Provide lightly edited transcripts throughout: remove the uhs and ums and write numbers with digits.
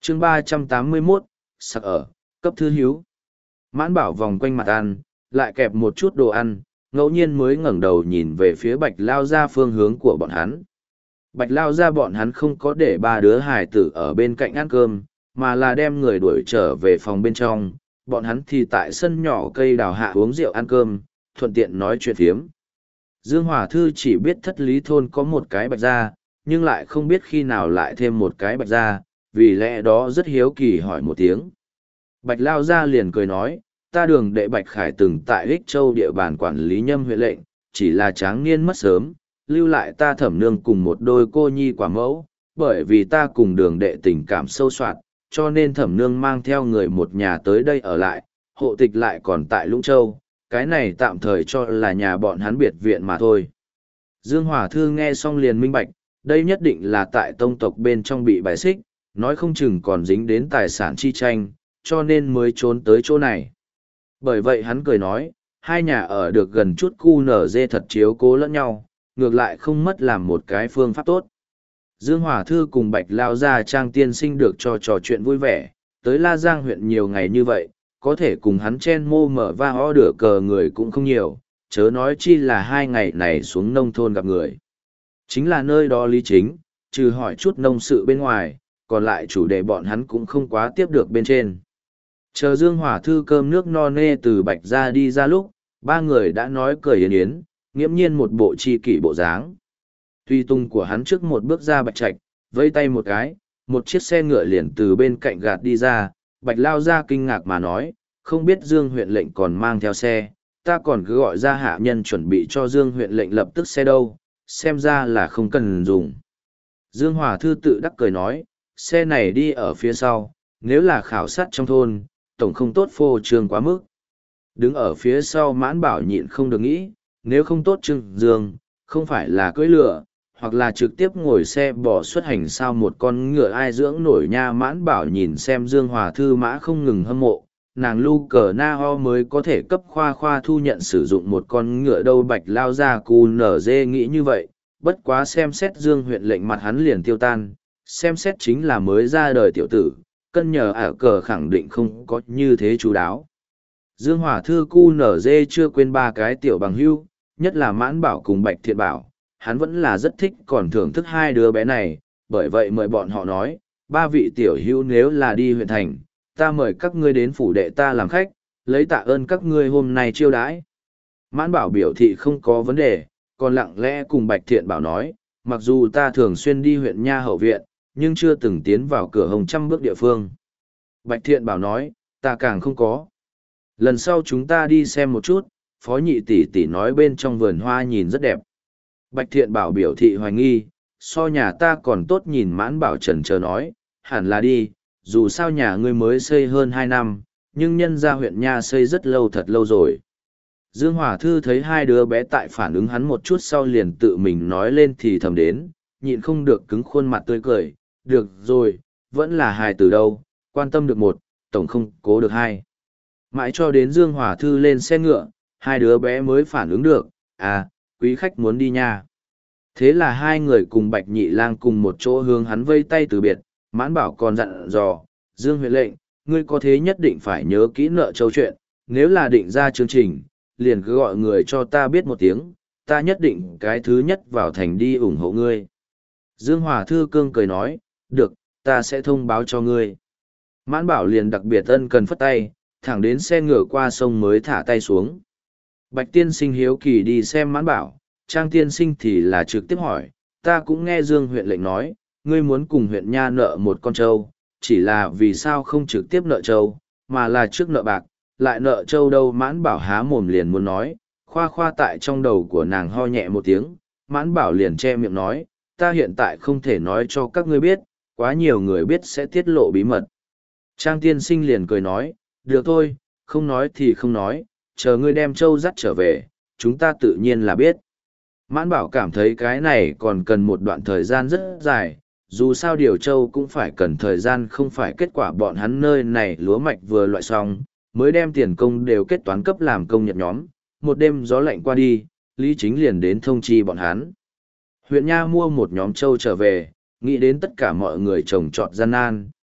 chương 381, sặc ở, cấp thư hiếu. Mãn bảo vòng quanh mặt ăn, lại kẹp một chút đồ ăn, ngẫu nhiên mới ngẩng đầu nhìn về phía Bạch Lao Gia phương hướng của bọn hắn. Bạch Lao Gia bọn hắn không có để ba đứa hài tử ở bên cạnh ăn cơm, mà là đem người đuổi trở về phòng bên trong, bọn hắn thì tại sân nhỏ cây đào hạ uống rượu ăn cơm, thuận tiện nói chuyện phiếm. Dương Hòa Thư chỉ biết Thất Lý Thôn có một cái Bạch Gia, nhưng lại không biết khi nào lại thêm một cái Bạch Gia, vì lẽ đó rất hiếu kỳ hỏi một tiếng. Bạch Lao Gia liền cười nói, ta Đường đệ Bạch Khải từng tại Ích Châu địa bàn quản lý Nhâm huyện lệnh, chỉ là tráng niên mất sớm, lưu lại ta Thẩm nương cùng một đôi cô nhi quả mẫu, bởi vì ta cùng Đường đệ tình cảm sâu soạn, cho nên Thẩm nương mang theo người một nhà tới đây ở lại, hộ tịch lại còn tại Lũng Châu, cái này tạm thời cho là nhà bọn hắn biệt viện mà thôi. Dương Hòa Thư nghe xong liền minh bạch, đây nhất định là tại tông tộc bên trong bị bài xích, nói không chừng còn dính đến tài sản chi tranh, cho nên mới trốn tới chỗ này. Bởi vậy hắn cười nói, hai nhà ở được gần chút cu nở dê thật chiếu cố lẫn nhau, ngược lại không mất làm một cái phương pháp tốt. Dương Hòa Thư cùng Bạch Lao Gia Trang tiên sinh được cho trò chuyện vui vẻ, tới La Giang huyện nhiều ngày như vậy, có thể cùng hắn chen mô mở va ho đửa cờ người cũng không nhiều, chớ nói chi là 2 ngày này xuống nông thôn gặp người. Chính là nơi đó lý chính, trừ hỏi chút nông sự bên ngoài, còn lại chủ đề bọn hắn cũng không quá tiếp được bên trên. Chờ Dương Hòa Thư cơm nước no nê từ Bạch Gia đi ra lúc, ba người đã nói cười yến yến, nghiễm nhiên một bộ chi kỷ bộ dáng. Tuy tung của hắn trước một bước ra Bạch Trạch, vây tay một cái, một chiếc xe ngựa liền từ bên cạnh gạt đi ra, Bạch Lao Gia kinh ngạc mà nói, không biết Dương huyện lệnh còn mang theo xe, ta còn cứ gọi ra hạ nhân chuẩn bị cho Dương huyện lệnh lập tức xe đâu, xem ra là không cần dùng. Dương Hòa Thư tự đắc cười nói, xe này đi ở phía sau, nếu là khảo sát trong thôn, tổng không tốt phô trương quá mức. Đứng ở phía sau Mãn Bảo nhịn không được nghĩ, nếu không tốt trương Dương, không phải là cưỡi lửa, hoặc là trực tiếp ngồi xe bỏ xuất hành sao một con ngựa ai dưỡng nổi nha. Mãn Bảo nhìn xem Dương Hòa Thư mã không ngừng hâm mộ, nàng lu cờ na ho mới có thể cấp khoa khoa thu nhận sử dụng một con ngựa đâu. Bạch Lao Ra cù nở dê nghĩ như vậy, bất quá xem xét Dương huyện lệnh mặt hắn liền tiêu tan, xem xét chính là mới ra đời tiểu tử, cân nhờ ả cờ khẳng định không có như thế chú đáo. Dương Hòa Thư cu nở dê chưa quên ba cái tiểu bằng hưu, nhất là Mãn Bảo cùng Bạch Thiện Bảo, hắn vẫn là rất thích còn thưởng thức hai đứa bé này, bởi vậy mời bọn họ nói, ba vị tiểu hưu nếu là đi huyện thành, ta mời các ngươi đến phủ đệ ta làm khách, lấy tạ ơn các ngươi hôm nay chiêu đãi. Mãn Bảo biểu thị không có vấn đề, còn lặng lẽ cùng Bạch Thiện Bảo nói, mặc dù ta thường xuyên đi huyện Nha Hậu Viện, nhưng chưa từng tiến vào cửa Hồng trăm bước địa phương. Bạch Thiện Bảo nói, ta càng không có. Lần sau chúng ta đi xem một chút, Phó Nhị tỷ tỷ nói bên trong vườn hoa nhìn rất đẹp. Bạch Thiện Bảo biểu thị hoài nghi, so nhà ta còn tốt nhìn. Mãn Bảo trần chờ nói, hẳn là đi, dù sao nhà ngươi mới xây hơn 2 năm, nhưng nhân ra huyện Nha xây rất lâu thật lâu rồi. Dương Hòa Thư thấy hai đứa bé tại phản ứng hắn một chút sau liền tự mình nói lên thì thầm đến, nhịn không được cứng khuôn mặt tươi cười, được rồi, vẫn là hài từ đâu, quan tâm được một, tổng không cố được hai. Mãi cho đến Dương Hòa Thư lên xe ngựa, hai đứa bé mới phản ứng được, à, quý khách muốn đi nha. Thế là hai người cùng Bạch Nhị Lang cùng một chỗ hướng hắn vây tay từ biệt. Mãn Bảo còn dặn dò, Dương huyện lệnh, ngươi có thế nhất định phải nhớ kỹ nợ châu chuyện, nếu là định ra chương trình, liền cứ gọi người cho ta biết một tiếng, ta nhất định cái thứ nhất vào thành đi ủng hộ ngươi. Dương Hòa Thư cương cười nói, được, ta sẽ thông báo cho ngươi. Mãn Bảo liền đặc biệt ân cần phất tay, thẳng đến xe ngựa qua sông mới thả tay xuống. Bạch tiên sinh hiếu kỳ đi xem Mãn Bảo, Trang tiên sinh thì là trực tiếp hỏi, ta cũng nghe Dương huyện lệnh nói, ngươi muốn cùng huyện Nha nợ một con trâu, chỉ là vì sao không trực tiếp nợ trâu, mà là trước nợ bạc, lại nợ trâu đâu. Mãn Bảo há mồm liền muốn nói, khoa khoa tại trong đầu của nàng ho nhẹ một tiếng, Mãn Bảo liền che miệng nói, ta hiện tại không thể nói cho các ngươi biết, quá nhiều người biết sẽ tiết lộ bí mật. Trang tiên sinh liền cười nói, được thôi, không nói thì không nói, chờ ngươi đem trâu dắt trở về, chúng ta tự nhiên là biết. Mãn Bảo cảm thấy cái này còn cần một đoạn thời gian rất dài, dù sao điều trâu cũng phải cần thời gian, không phải kết quả bọn hắn nơi này lúa mạch vừa loại xong, mới đem tiền công đều kết toán cấp làm công nhật nhóm, một đêm gió lạnh qua đi, Lý Chính liền đến thông chi bọn hắn. Huyện Nha mua một nhóm trâu trở về, nghĩ đến tất cả mọi người trồng trọt gian nan,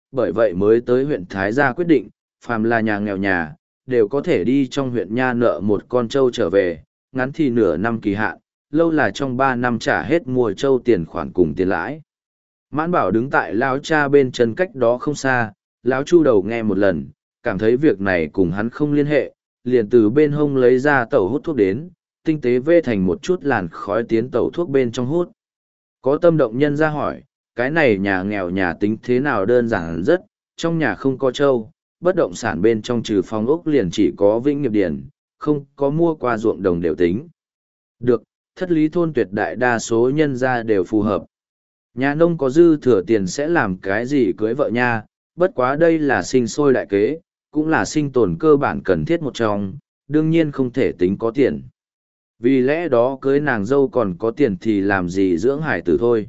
bởi vậy mới tới huyện Thái Gia quyết định, phàm là nhà nghèo nhà, đều có thể đi trong huyện nha nợ một con trâu trở về, ngắn thì nửa năm kỳ hạn, lâu là trong 3 năm trả hết mua trâu tiền khoản cùng tiền lãi. Mãn Bảo đứng tại lão cha bên chân cách đó không xa, lão Chu Đầu nghe một lần, cảm thấy việc này cùng hắn không liên hệ, liền từ bên hông lấy ra tẩu hút thuốc đến, tinh tế vê thành một chút làn khói tiến tẩu thuốc bên trong hút. Có tâm động nhân ra hỏi, cái này nhà nghèo nhà tính thế nào? Đơn giản rất, trong nhà không có trâu, bất động sản bên trong trừ phòng ốc liền chỉ có Vĩnh Nghiệp Điền, không có mua qua ruộng đồng đều tính. Được, thất lý thôn tuyệt đại đa số nhân gia đều phù hợp. Nhà nông có dư thừa tiền sẽ làm cái gì cưới vợ nha, bất quá đây là sinh sôi đại kế, cũng là sinh tồn cơ bản cần thiết một trong, đương nhiên không thể tính có tiền. Vì lẽ đó cưới nàng dâu còn có tiền thì làm gì dưỡng hải tử thôi.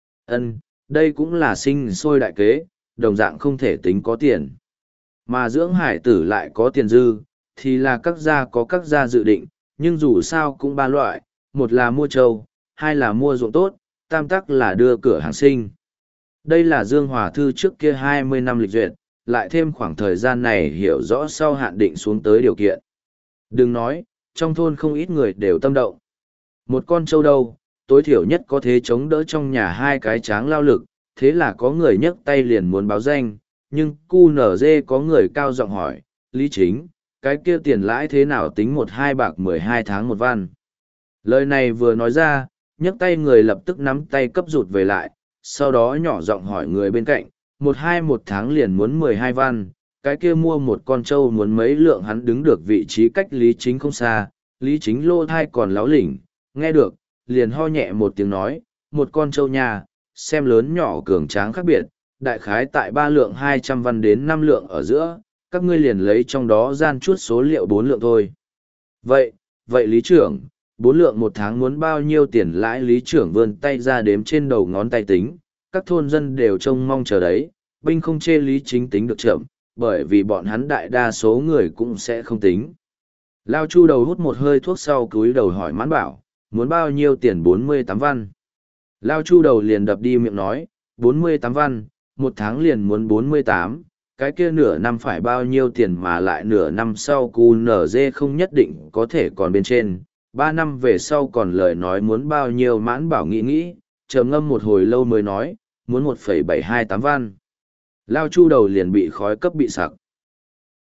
Đây cũng là sinh sôi đại kế, đồng dạng không thể tính có tiền. Mà dưỡng hải tử lại có tiền dư, thì là các gia có các gia dự định, nhưng dù sao cũng ba loại, một là mua trâu, hai là mua ruộng tốt, tam tắc là đưa cửa hàng sinh. Đây là Dương Hòa Thư trước kia 20 năm lịch duyệt, lại thêm khoảng thời gian này hiểu rõ sau hạn định xuống tới điều kiện. Đừng nói, trong thôn không ít người đều tâm động. Một con trâu đâu, tối thiểu nhất có thể chống đỡ trong nhà hai cái tráng lao lực, thế là có người nhấc tay liền muốn báo danh, nhưng QNZ có người cao giọng hỏi, Lý Chính, cái kia tiền lãi thế nào tính 1-2 bạc 12 tháng một văn. Lời này vừa nói ra, nhấc tay người lập tức nắm tay cấp rụt về lại, sau đó nhỏ giọng hỏi người bên cạnh, 1-2 một tháng liền muốn 12 văn, cái kia mua một con trâu muốn mấy lượng. Hắn đứng được vị trí cách Lý Chính không xa, Lý Chính lô thai còn láo lỉnh, nghe được, liền ho nhẹ một tiếng nói, một con trâu nhà, xem lớn nhỏ cường tráng khác biệt, đại khái tại 3 lượng 200 văn đến 5 lượng ở giữa, các ngươi liền lấy trong đó gian chút số liệu 4 lượng thôi. Vậy Lý trưởng, 4 lượng một tháng muốn bao nhiêu tiền lãi? Lý trưởng vươn tay ra đếm trên đầu ngón tay tính, các thôn dân đều trông mong chờ đấy, binh không chê Lý Chính tính được chậm, bởi vì bọn hắn đại đa số người cũng sẽ không tính. Lao Chu Đầu hút một hơi thuốc sau cúi đầu hỏi Mãn Bảo, muốn bao nhiêu tiền? 48 văn. Lao Chu Đầu liền đập đi miệng nói, 48 văn, một tháng liền muốn 48, cái kia nửa năm phải bao nhiêu tiền? Mà lại nửa năm sau QNZ không nhất định có thể còn bên trên, 3 năm về sau còn lời nói muốn bao nhiêu? Mãn Bảo nghĩ, trầm ngâm một hồi lâu mới nói, muốn 1,728 văn. Lao Chu Đầu liền bị khói cấp bị sặc.